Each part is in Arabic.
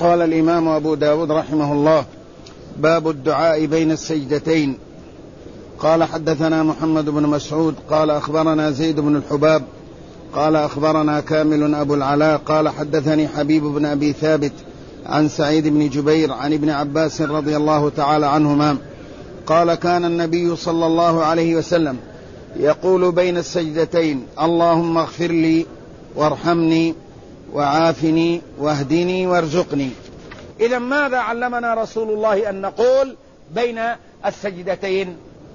قال الإمام أبو داود رحمه الله: باب الدعاء بين السجدتين. قال: حدثنا محمد بن مسعود قال أخبرنا زيد بن الحباب قال أخبرنا كامل أبو العلاء قال حدثني حبيب بن أبي ثابت عن سعيد بن جبير عن ابن عباس رضي الله تعالى عنهما قال: كان النبي صلى الله عليه وسلم يقول بين السجدتين: اللهم اغفر لي وارحمني وعافني واهدني وارزقني. إذا ماذا علمنا رسول الله أن نقول بين السجدتين؟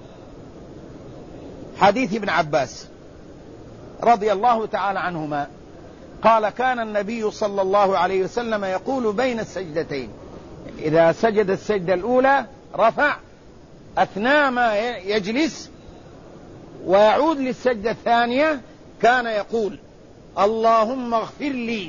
حديث ابن عباس رضي الله تعالى عنهما قال: كان النبي صلى الله عليه وسلم يقول بين السجدتين، إذا سجد السجدة الأولى رفع، أثناء ما يجلس ويعود للسجدة الثانية كان يقول: اللهم اغفر لي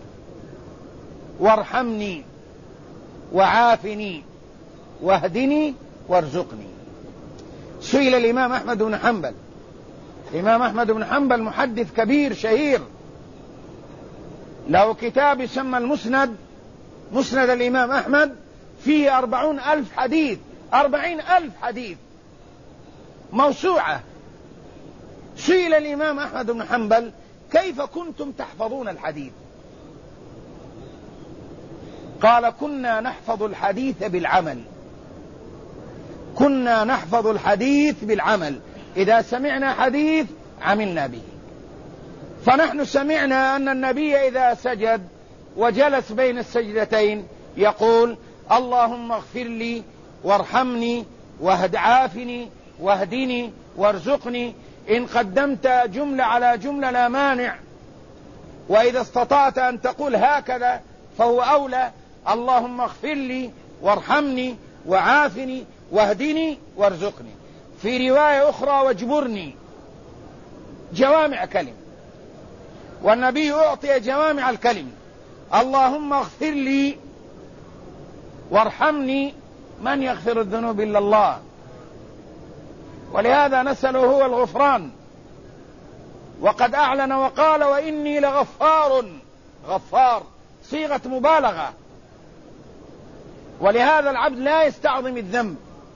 وارحمني وعافني واهدني وارزقني. سئل الإمام أحمد بن حنبل، الإمام أحمد بن حنبل محدث كبير شهير، له كتاب يسمى المسند، مسند الإمام أحمد، فيه 40,000 حديث، 40,000 حديث موسوعة. سئل الإمام أحمد بن حنبل: كيف كنتم تحفظون الحديث؟ قال: كنا نحفظ الحديث بالعمل، كنا نحفظ الحديث بالعمل، إذا سمعنا حديث عملنا به. فنحن سمعنا أن النبي إذا سجد وجلس بين السجدتين يقول: اللهم اغفر لي وارحمني وعافني واهدني وارزقني. إن قدمت جملة على جملة لا مانع، وإذا استطعت أن تقول هكذا فهو أولى: اللهم اغفر لي وارحمني وعافني واهدني وارزقني. في رواية أخرى: واجبرني. جوامع كلم، والنبي أعطي جوامع الكلم. اللهم اغفر لي وارحمني، من يغفر الذنوب إلا الله، ولهذا نسأله هو الغفران. وقد أعلن وقال: وإني لغفار. غفار صيغة مبالغة، ولهذا العبد لا يستعظم الذنب.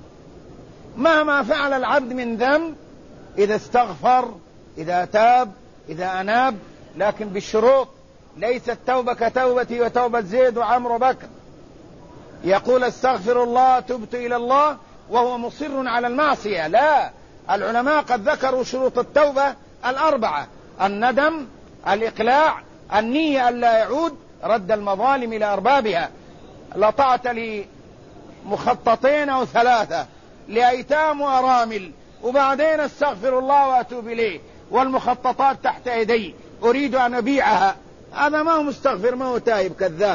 مهما فعل العبد من ذنب، إذا استغفر، إذا تاب، إذا أناب، لكن بالشروط. ليست التوبة كتوبتي وتوبة زيد وعمرو بكر، يقول: استغفر الله تبت إلى الله وهو مصر على المعصية. لا، العلماء قد ذكروا شروط التوبة 4: الندم، الإقلاع، النية ألا يعود، رد المظالم إلى أربابها. لطعت لي مخططين أو 3 لأيتام وأرامل، وبعدين استغفر الله وأتوب إليه، والمخططات تحت يدي أريد أن أبيعها. هذا ما هو مستغفر، ما هو تائب، كذاب.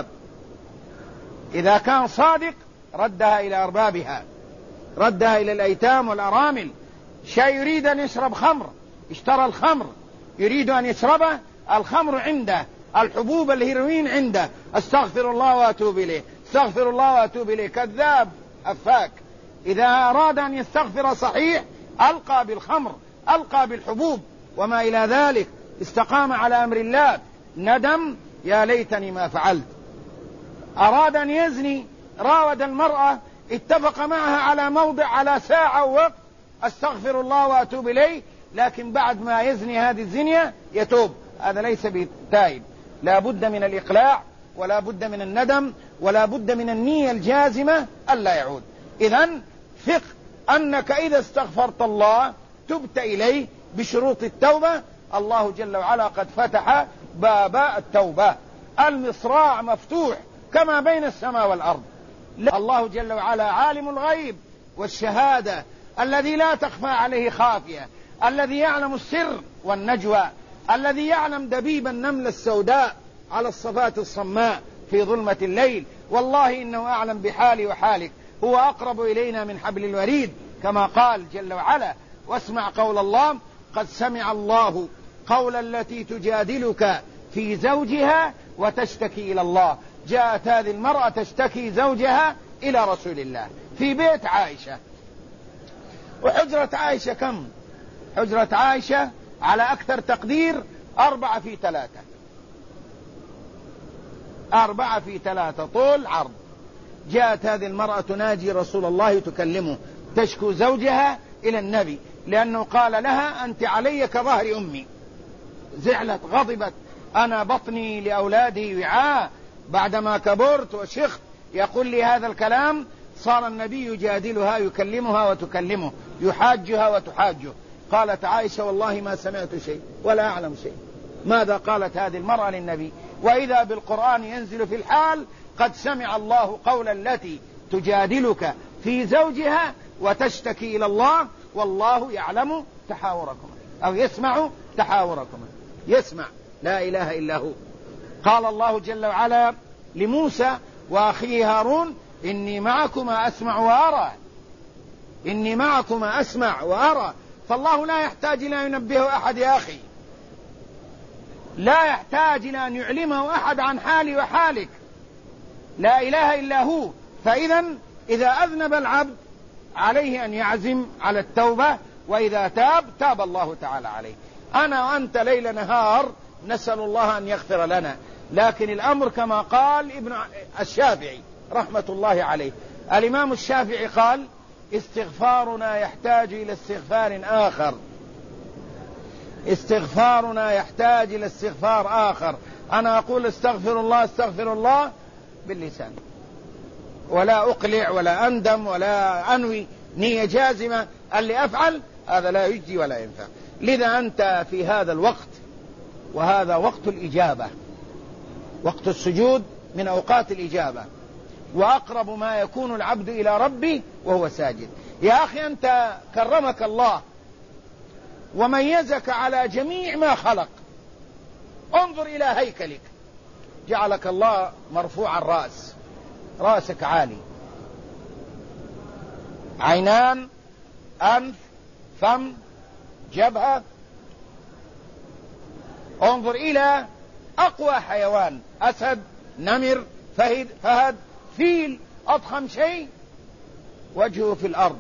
إذا كان صادق ردها إلى أربابها، ردها إلى الأيتام والأرامل. شيء يريد أن يشرب خمر، اشترى الخمر، يريد أن يشربه، الخمر عنده، الحبوب الهيروين عنده، استغفر الله وأتوب إليه، استغفر الله وأتوب إليه. كذاب أفاك. إذا أراد أن يستغفر صحيح ألقى بالخمر، ألقى بالحبوب وما إلى ذلك، استقام على أمر الله، ندم: يا ليتني ما فعلت. أراد أن يزني، راود المرأة، اتفق معها على موضع، على ساعة ووقت، استغفر الله وأتوب إليه، لكن بعد ما يزني هذه الزنية يتوب. هذا ليس بتائب. لا بد من الإقلاع، ولا بد من الندم، ولا بد من النية الجازمة ألا يعود. إذن ثق أنك إذا استغفرت الله تبت إليه بشروط التوبة، الله جل وعلا قد فتح باب التوبة، المصراع مفتوح كما بين السماء والأرض. الله جل وعلا عالم الغيب والشهادة، الذي لا تخفى عليه خافية، الذي يعلم السر والنجوى، الذي يعلم دبيب النملة السوداء على الصفات الصماء في ظلمة الليل. والله إنه أعلم بحالي وحالك، هو أقرب إلينا من حبل الوريد، كما قال جل وعلا: واسمع قول الله: قد سمع الله قول التي تجادلك في زوجها وتشتكي إلى الله. جاءت هذه المرأة تشتكي زوجها إلى رسول الله في بيت عائشة. وحجرة عائشة كم؟ حجرة عائشة على أكثر تقدير 4 في 3. 4 في 3 طول عرض. جاءت هذه المرأة تناجي رسول الله تكلمه، تشكو زوجها إلى النبي لأنه قال لها أنت علي كظهر أمي. زعلت غضبت، أنا بطني لأولادي وعاء، بعدما كبرت وشخت يقول لي هذا الكلام. صار النبي يجادلها، يكلمها وتكلمه، يحاجها وتحاجه. قالت عائشة والله ما سمعت شيء ولا أعلم شيء. ماذا قالت هذه المرأة للنبي؟ وإذا بالقرآن ينزل في الحال قد سمع الله قول التي تجادلك في زوجها وتشتكي إلى الله والله يعلم تحاوركم، أو يسمع تحاوركم. يسمع، لا إله إلا هو. قال الله جل وعلا لموسى وأخيه هارون إني معكما أسمع وأرى، إني معكما أسمع وأرى. فالله لا يحتاج إلى أن ينبهه أحد يا أخي، لا يحتاج إلى أن يعلمه أحد عن حالي وحالك، لا إله إلا هو. فإذا إذا أذنب العبد عليه أن يعزم على التوبة، وإذا تاب تاب الله تعالى عليه. أنا وأنت ليل نهار نسأل الله أن يغفر لنا، لكن الأمر كما قال ابن الشافعي رحمة الله عليه. الإمام الشافعي قال استغفارنا يحتاج إلى استغفار آخر، استغفارنا يحتاج إلى استغفار آخر. أنا أقول استغفر الله استغفر الله باللسان، ولا أقلع ولا أندم ولا أنوي نية جازمة اللي أفعل، هذا لا يجدي ولا ينفع. لذا أنت في هذا الوقت، وهذا وقت الإجابة، وقت السجود من أوقات الإجابة، وأقرب ما يكون العبد إلى ربه وهو ساجد. يا أخي أنت كرمك الله وميزك على جميع ما خلق. انظر إلى هيكلك، جعلك الله مرفوع الرأس، رأسك عالي، عينان، أنف، فم، جبهة. انظر إلى أقوى حيوان، أسد، نمر، فهد، فيل، أضخم شيء وجهه في الأرض،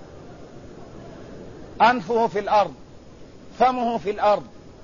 أنفه في الأرض، فمه في الأرض،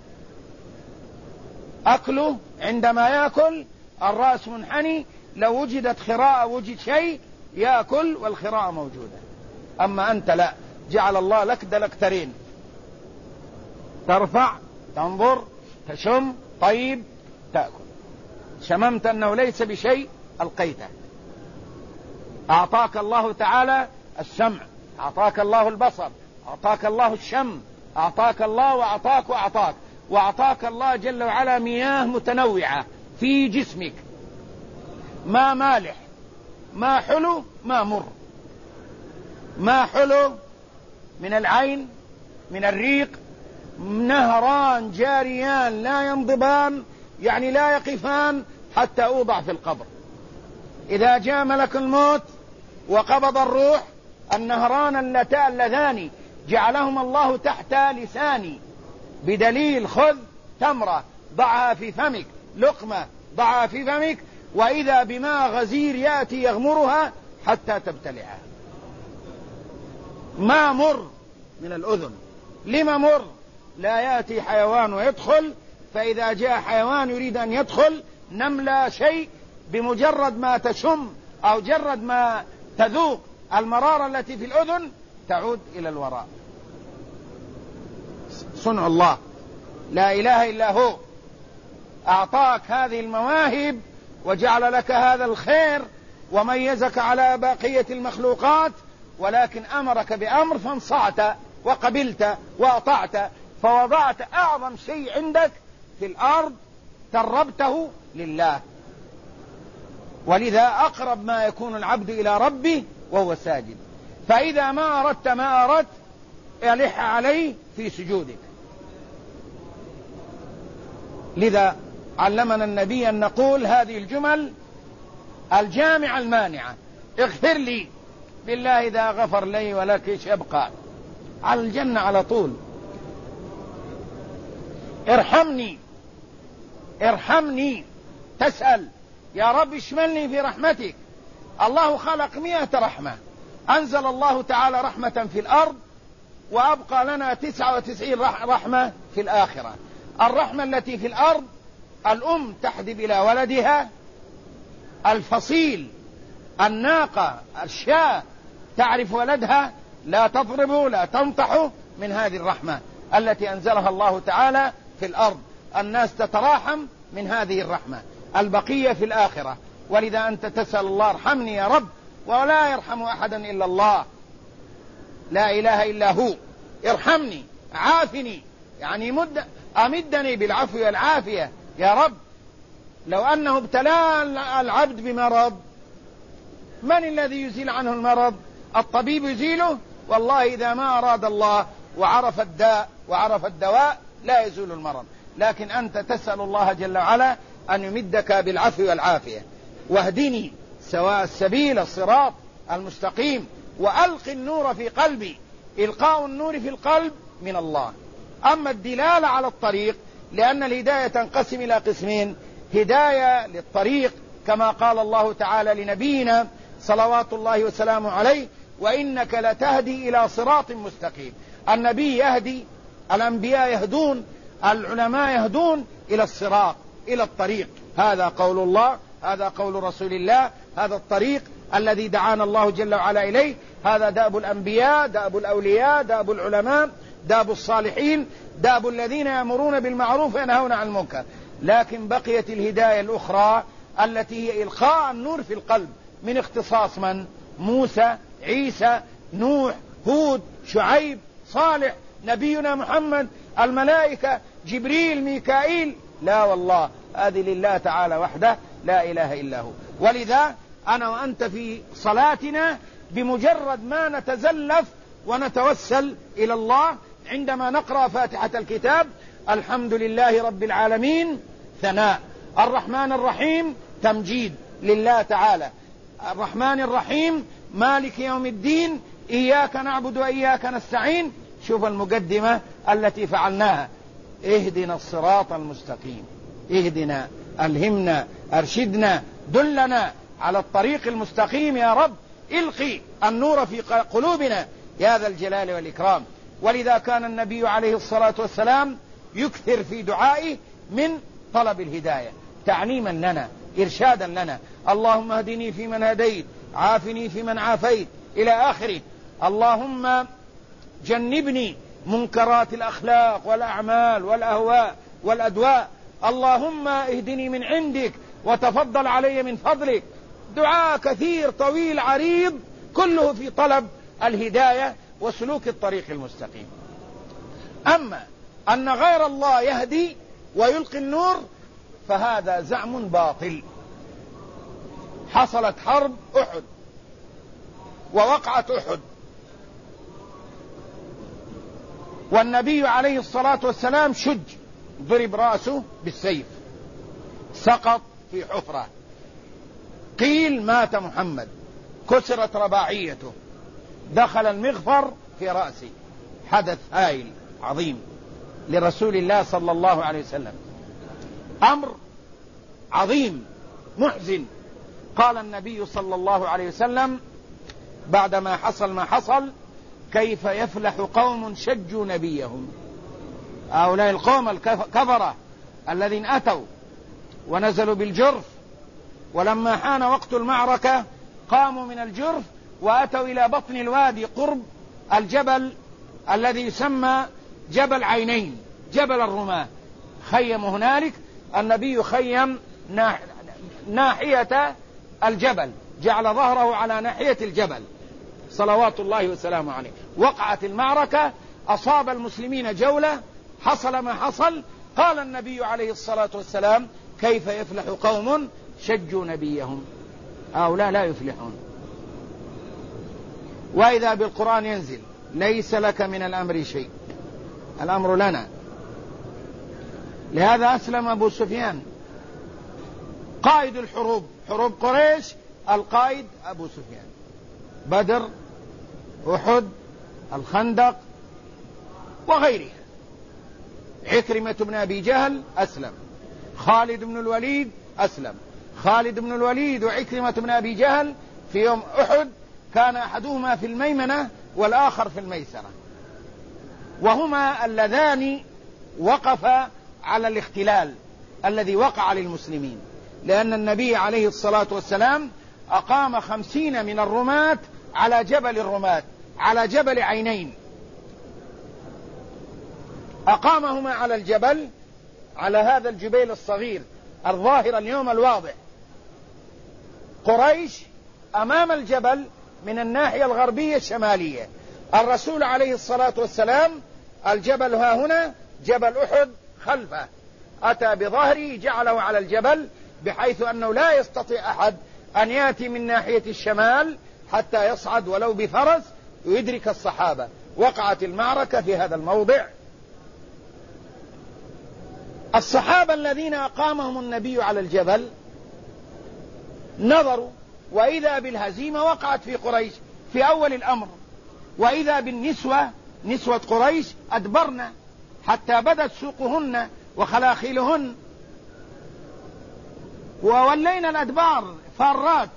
أكله عندما يأكل الرأس منحني، لو وجدت خراء وجد شيء يأكل والخراء موجودة. أما أنت لا، جعل الله لك دلكترين، ترفع، تنظر، تشم، طيب، تأكل. شممت أنه ليس بشيء ألقيته. أعطاك الله تعالى السمع، أعطاك الله البصر، أعطاك الله الشم، أعطاك الله وأعطاك وأعطاك، وأعطاك الله جل وعلا مياه متنوعة في جسمك، ما مالح، ما حلو، ما مر. ما حلو من العين، من الريق، نهران جاريان لا ينضبان، يعني لا يقفان حتى أوضع في القبر. إذا جاء ملك الموت وقبض الروح، النهران اللذان جعلهم الله تحت لساني، بدليل خذ تمرة ضعها في فمك، لقمة ضعها في فمك، وإذا بماء غزير يأتي يغمرها حتى تبتلعها. ما مر من الأذن. لما مر؟ لا يأتي حيوان ويدخل، فإذا جاء حيوان يريد أن يدخل، نملة شيء، بمجرد ما تشم أو جرد ما تذوق المرارة التي في الأذن تعود إلى الوراء. صنع الله، لا إله إلا هو. أعطاك هذه المواهب وجعل لك هذا الخير وميزك على بقية المخلوقات، ولكن أمرك بأمر فانصعت وقبلت وأطعت، فوضعت أعظم شيء عندك في الأرض تربته لله. ولذا أقرب ما يكون العبد إلى ربه وهو ساجد. فإذا ما أردت ما أردت ألح عليه في سجودك. لذا علمنا النبي أن نقول هذه الجمل الجامعة المانعة: اغفر لي، بالله إذا غفر لي ولك ايش يبقى؟ على الجنة على طول. ارحمني، ارحمني، تسأل يا رب اشملني في رحمتك. الله خلق 100 رحمة، أنزل الله تعالى رحمة في الأرض وأبقى لنا 99 رحمة في الآخرة. الرحمة التي في الأرض: الأم تحدب إلى ولدها الفصيل الناقة الشاة تعرف ولدها لا تضربه لا تنطحه، من هذه الرحمة التي أنزلها الله تعالى في الأرض. الناس تتراحم من هذه الرحمة. البقية في الآخرة. ولذا أنت تسأل الله ارحمني يا رب، ولا يرحم أحدا إلا الله، لا إله إلا هو. ارحمني عافني، يعني أمدني بالعفو والعافية يا رب. لو أنه ابتلى العبد بمرض، من الذي يزيل عنه المرض؟ الطبيب يزيله؟ والله إذا ما أراد الله وعرف الداء وعرف الدواء لا يزول المرض. لكن أنت تسأل الله جل وعلا أن يمدك بالعفو والعافية. واهدني سواء السبيل الصراط المستقيم، وألق النور في قلبي. إلقاء النور في القلب من الله. أما الدلالة على الطريق، لأن الهداية تنقسم إلى قسمين: هداية للطريق كما قال الله تعالى لنبينا صلوات الله وسلامه عليه: وإنك لتهدي إلى صراط مستقيم. النبي يهدي، الأنبياء يهدون، العلماء يهدون إلى الصراط، إلى الطريق. هذا قول الله، هذا قول رسول الله، هذا الطريق الذي دعانا الله جل وعلا إليه. هذا دأب الأنبياء، دأب الأولياء، دأب العلماء، دأب الصالحين، دأب الذين يأمرون بالمعروف وينهون عن المنكر. لكن بقيت الهداية الأخرى التي هي إلقاء النور في القلب، من اختصاص من؟ موسى، عيسى، نوح، هود، شعيب، صالح، نبينا محمد، الملائكة، جبريل، ميكائيل. لا والله، هذه لله تعالى وحده، لا إله إلا هو. ولذا أنا وأنت في صلاتنا بمجرد ما نتزلف ونتوسل إلى الله عندما نقرأ فاتحة الكتاب: الحمد لله رب العالمين ثناء، الرحمن الرحيم تمجيد لله تعالى، الرحمن الرحيم مالك يوم الدين، إياك نعبد وإياك نستعين. شوف المقدمة التي فعلناها: اهدنا الصراط المستقيم. اهدنا، ألهمنا، أرشدنا، دلنا على الطريق المستقيم يا رب. القي النور في قلوبنا يا ذا الجلال والإكرام. ولذا كان النبي عليه الصلاة والسلام يكثر في دعائه من طلب الهداية، تعليما لنا، إرشادا لنا: اللهم اهدني فيمن هديت، عافني فيمن عافيت، إلى آخره. اللهم جنبني منكرات الأخلاق والأعمال والأهواء والأدواء. اللهم اهدني من عندك وتفضل علي من فضلك. دعاء كثير طويل عريض، كله في طلب الهداية وسلوك الطريق المستقيم. أما أن غير الله يهدي ويلقي النور فهذا زعم باطل. حصلت حرب أحد ووقعت أحد، والنبي عليه الصلاة والسلام شج، ضرب رأسه بالسيف، سقط في حفرة، قيل مات محمد، كسرت رباعيته، دخل المغفر في رأسه. حدث هائل عظيم لرسول الله صلى الله عليه وسلم، أمر عظيم محزن. قال النبي صلى الله عليه وسلم بعدما حصل ما حصل: كيف يفلح قوم شجوا نبيهم. هؤلاء القوم الكفرة الذين أتوا ونزلوا بالجرف، ولما حان وقت المعركة قاموا من الجرف وأتوا إلى بطن الوادي قرب الجبل الذي يسمى جبل عينين، جبل الرماة. خيموا هنالك. النبي خيم ناحية الجبل، جعل ظهره على ناحية الجبل صلوات الله وسلامه عليه. وقعت المعركة، أصاب المسلمين جولة، حصل ما حصل. قال النبي عليه الصلاة والسلام: كيف يفلح قوم شجوا نبيهم. هؤلاء لا يفلحون. وإذا بالقرآن ينزل: ليس لك من الأمر شيء، الأمر لنا. لهذا أسلم أبو سفيان قائد الحروب، حروب قريش، القائد أبو سفيان. بدر، أحد، الخندق وغيرها. عكرمة بن أبي جهل أسلم، خالد بن الوليد أسلم. خالد بن الوليد وعكرمة بن أبي جهل في يوم أحد كان أحدهما في الميمنة والآخر في الميسرة، وهما اللذان وقفا على الاختلال الذي وقع للمسلمين. لأن النبي عليه الصلاة والسلام أقام 50 من الرماة على جبل الرماة، على جبل عينين، أقامهما على الجبل، على هذا الجبيل الصغير الظاهر اليوم الواضح. قريش أمام الجبل من الناحية الغربية الشمالية، الرسول عليه الصلاة والسلام الجبل ها هنا، جبل أحد خلفه، أتى بظهره جعله على الجبل بحيث أنه لا يستطيع أحد أن يأتي من ناحية الشمال حتى يصعد ولو بفرس ويدرك الصحابة. وقعت المعركة في هذا الموضع. الصحابة الذين أقامهم النبي على الجبل نظروا وإذا بالهزيمة وقعت في قريش في أول الأمر، وإذا بالنسوة، نسوة قريش أدبرن حتى بدت سوقهن وخلاخيلهن، وولينا الأدبار فارات.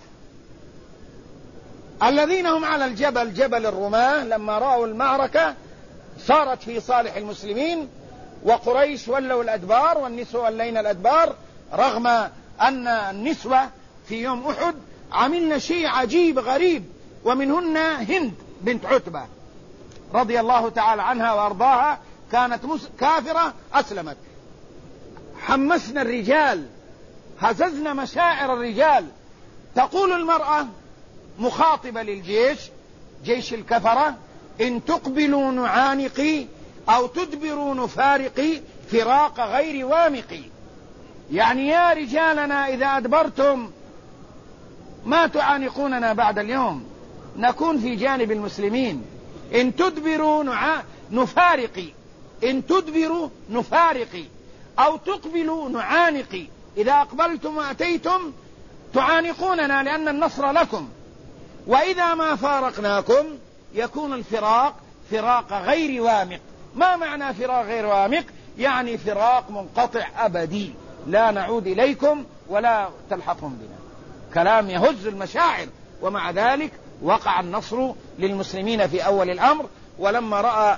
الذين هم على الجبل، جبل الرماة، لما رأوا المعركة صارت في صالح المسلمين، وقريش ولوا الأدبار والنسوة ولينا الأدبار، رغم أن النسوة في يوم أحد عملنا شيء عجيب غريب، ومنهن هند بنت عتبة رضي الله تعالى عنها وأرضاها، كانت كافرة أسلمت. حمسنا الرجال، هززنا مشاعر الرجال. تقول المرأة مخاطبة للجيش، جيش الكفرة: إن تقبلوا نعانقي أو تدبروا نفارقي فراق غير وامقي. يعني يا رجالنا إذا أدبرتم ما تعانقوننا بعد اليوم، نكون في جانب المسلمين. إن تدبروا نفارقي، إن تدبروا نفارقي أو تقبلوا نعانقي. إذا أقبلتم وأتيتم تعانقوننا لأن النصر لكم، وإذا ما فارقناكم يكون الفراق فراق غير وامق. ما معنى فراق غير وامق؟ يعني فراق منقطع أبدي، لا نعود إليكم ولا تلحقهم بنا. كلام يهز المشاعر، ومع ذلك وقع النصر للمسلمين في أول الأمر. ولما رأى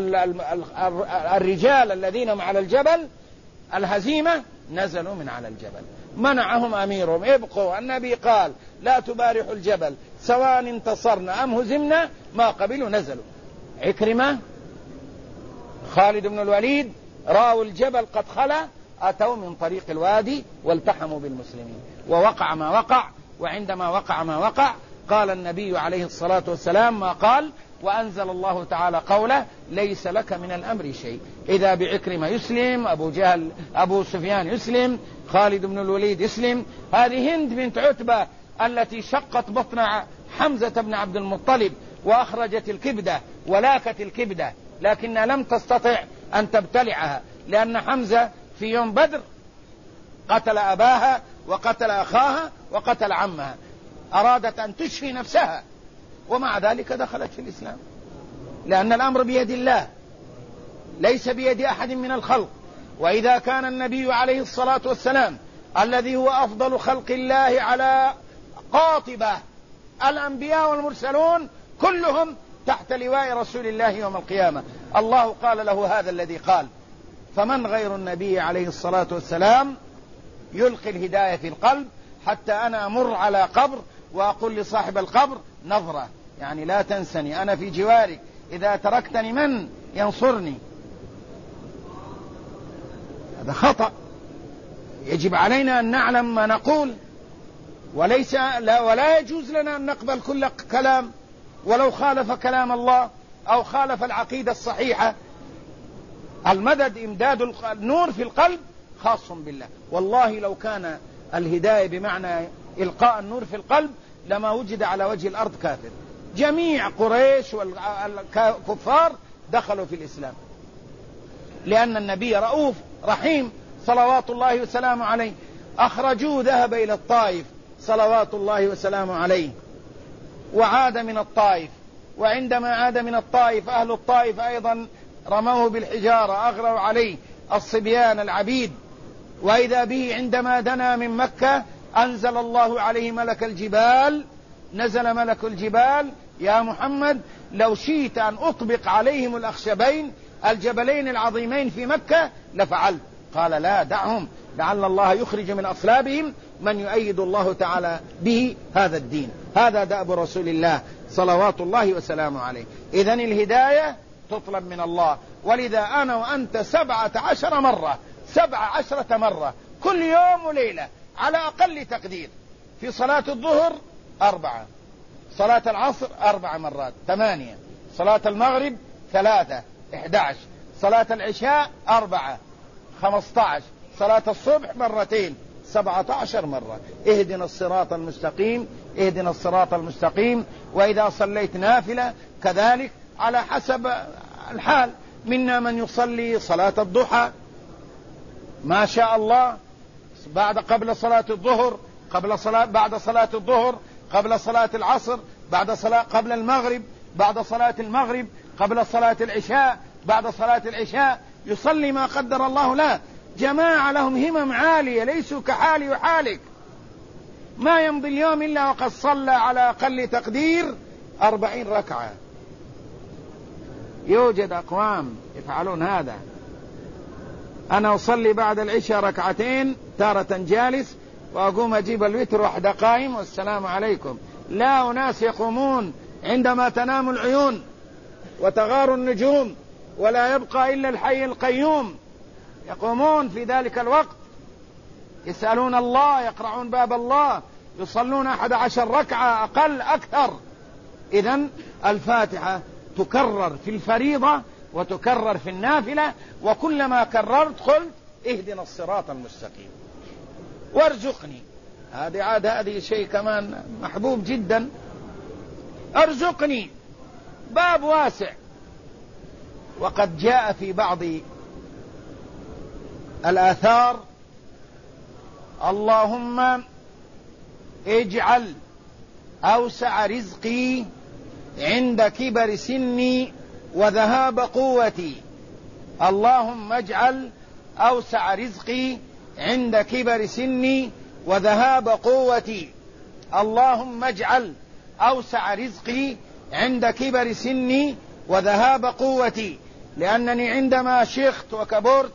الرجال الذين هم على الجبل الهزيمة نزلوا من على الجبل، منعهم أميرهم: ابقوا، النبي قال لا تبارحوا الجبل سواء انتصرنا أم هزمنا. ما قبلوا، نزلوا. عكرمة، خالد بن الوليد رأوا الجبل قد خلا، أتوا من طريق الوادي والتحموا بالمسلمين، ووقع ما وقع. وعندما وقع ما وقع قال النبي عليه الصلاة والسلام ما قال، وأنزل الله تعالى قوله: ليس لك من الأمر شيء. إذا بعكرمة يسلم، أبو جهل أبو سفيان يسلم، خالد بن الوليد يسلم. هذه هند بنت عتبة التي شقت بطن حمزة بن عبد المطلب وأخرجت الكبدة ولاكت الكبدة، لكنها لم تستطع أن تبتلعها، لأن حمزة في يوم بدر قتل أباها وقتل أخاها وقتل عمها، أرادت أن تشفي نفسها، ومع ذلك دخلت في الإسلام، لأن الأمر بيد الله ليس بيد أحد من الخلق. وإذا كان النبي عليه الصلاة والسلام الذي هو أفضل خلق الله على قاطبة، الأنبياء والمرسلون كلهم تحت لواء رسول الله يوم القيامة، الله قال له هذا الذي قال: فمن غير النبي عليه الصلاة والسلام يلقي الهداية في القلب، حتى أنا أمر على قبر وأقول لصاحب القبر نظرة، يعني لا تنسني، أنا في جوارك، إذا تركتني من ينصرني؟ هذا خطأ، يجب علينا أن نعلم ما نقول، ولا يجوز لنا أن نقبل كل كلام ولو خالف كلام الله أو خالف العقيدة الصحيحة. المدد إمداد النور في القلب خاص بالله. والله لو كان الهداية بمعنى إلقاء النور في القلب لما وجد على وجه الأرض كافر. جميع قريش والكفار دخلوا في الإسلام، لأن النبي رؤوف رحيم صلوات الله وسلامه عليه. أخرجوه، ذهب إلى الطائف صلوات الله وسلامه عليه، وعاد من الطائف، وعندما عاد من الطائف أهل الطائف أيضا رموه بالحجارة، أغروا عليه الصبيان العبيد. وإذا به عندما دنا من مكة أنزل الله عليه ملك الجبال، نزل ملك الجبال: يا محمد لو شئت أن أطبق عليهم الأخشبين الجبلين العظيمين في مكة لفعلت، قال لا دعهم، لعل الله يخرج من أصلابهم من يؤيد الله تعالى به هذا الدين. هذا دأب رسول الله صلوات الله وسلامه عليه. إذن الهداية تطلب من الله، ولذا أنا وأنت 17 مرة 17 مرة كل يوم وليلة على أقل تقدير. في صلاة الظهر 4، صلاة العصر 4 مرات 8، صلاة المغرب 3 11، صلاة العشاء 4 15، صلاة الصبح مرتين 17 مرة. اهدنا الصراط المستقيم، اهدنا الصراط المستقيم. وإذا صليت نافلة كذلك على حسب الحال. منا من يصلي صلاة الضحى ما شاء الله قبل صلاة الظهر، بعد صلاة الظهر، قبل صلاة العصر، قبل المغرب، بعد صلاة المغرب، قبل صلاة العشاء، بعد صلاة العشاء، يصلي ما قدر الله له. جماعة لهم همم عالية ليسوا كحالي وحالك. ما يمضي اليوم إلا وقد صلى على أقل تقدير 40 ركعة. يوجد أقوام يفعلون هذا. أنا أصلي بعد العشاء 2 ركعتين تارة جالس، وأقوم أجيب الوتر واحدة قائم والسلام عليكم. لا، أناس يقومون عندما تنام العيون وتغار النجوم ولا يبقى إلا الحي القيوم، يقومون في ذلك الوقت يسألون الله، يقرعون باب الله، يصلون 11 ركعة أقل أكثر. إذن الفاتحة تكرر في الفريضة وتكرر في النافلة، وكلما كررت قلت اهدنا الصراط المستقيم وارزقني. هذه شيء كمان محبوب جدا. ارزقني باب واسع. وقد جاء في بعض الآثار اللهم اجعل أوسع رزقي عند كبر سني وذهاب قوتي. اللهم اجعل أوسع رزقي عند كبر سني وذهاب قوتي. اللهم اجعل أوسع رزقي عند كبر سني وذهاب قوتي. لأنني عندما شيخت وكبرت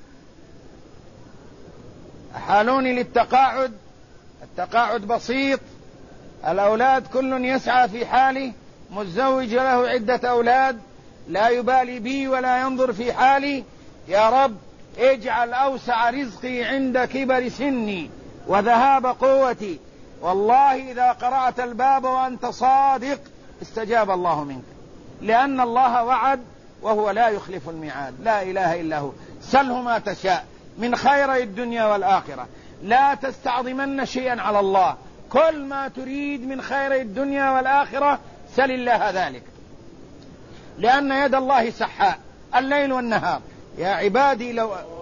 أحالوني للتقاعد. التقاعد بسيط، الأولاد كل يسعى في حاله، متزوج له عدة أولاد، لا يبالي بي ولا ينظر في حالي. يا رب اجعل أوسع رزقي عند كبر سني وذهاب قوتي. والله إذا قرأت الباب وأنت صادق استجاب الله منك، لأن الله وعد وهو لا يخلف الميعاد. لا إله إلا هو. سله ما تشاء من خير الدنيا والآخرة. لا تستعظمن شيئا على الله. كل ما تريد من خير الدنيا والآخرة سل الله ذلك، لأن يد الله سحاء الليل والنهار. يا عبادي لو